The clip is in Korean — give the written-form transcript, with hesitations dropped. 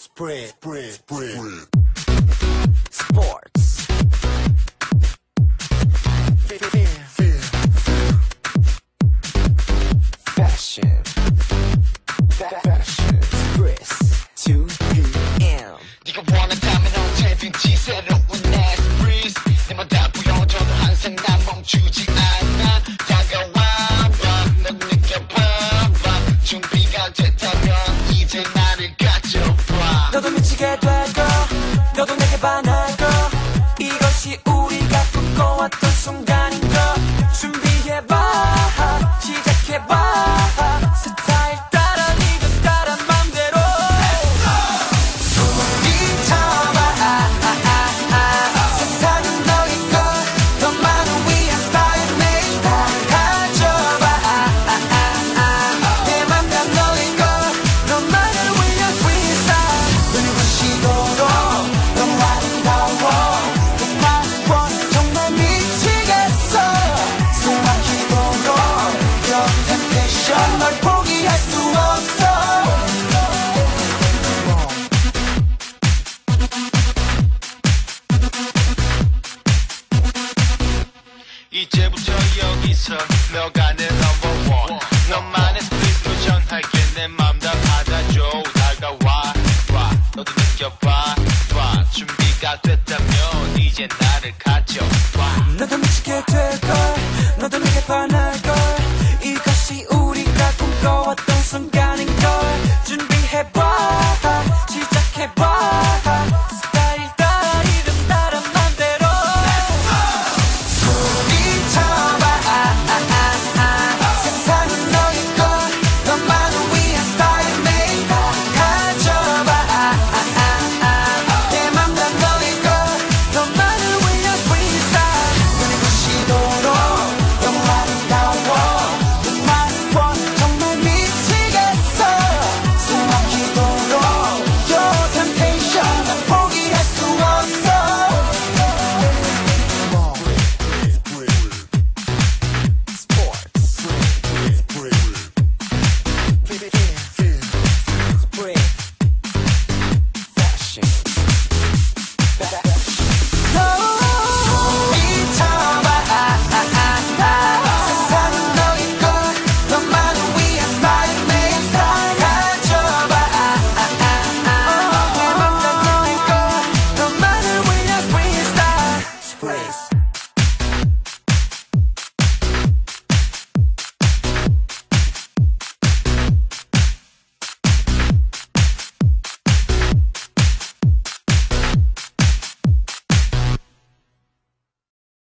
Spread. Sports. Fashion. Express. 2PM. 네가 원한다면 언제든지 새로운 Express 내맘 다 보여줘도 항상 난 멈추지 않아. 다가와 봐, 넌 느껴봐. 준비가 됐다면 이제 나를 가져봐. 너도 미치게 되고 너도 내게 반할 거 이것이 우리가 꿈꿔왔던 순간인 거 준비해봐 시작해봐 스타일 따라 네가 따라 맘대로 소리쳐봐 세상은 너의 것 너만을 위한 스타일 매일 다 가져봐 내 맘 다 너의 것 너만을 위한 freestyle 그리고 시도로 너무 아름다워 고마워 정말 미치겠어 숨막히도록 Your temptation 널 포기할 수 없어 이제부터 여기서 너가 내 number one. 너만의 스피드로 전할게 내 맘 다 받아줘. 다가와 봐, 너도 느껴봐 봐. 준비가 됐다면 이제 나를 가져봐. 너도 미치게 되고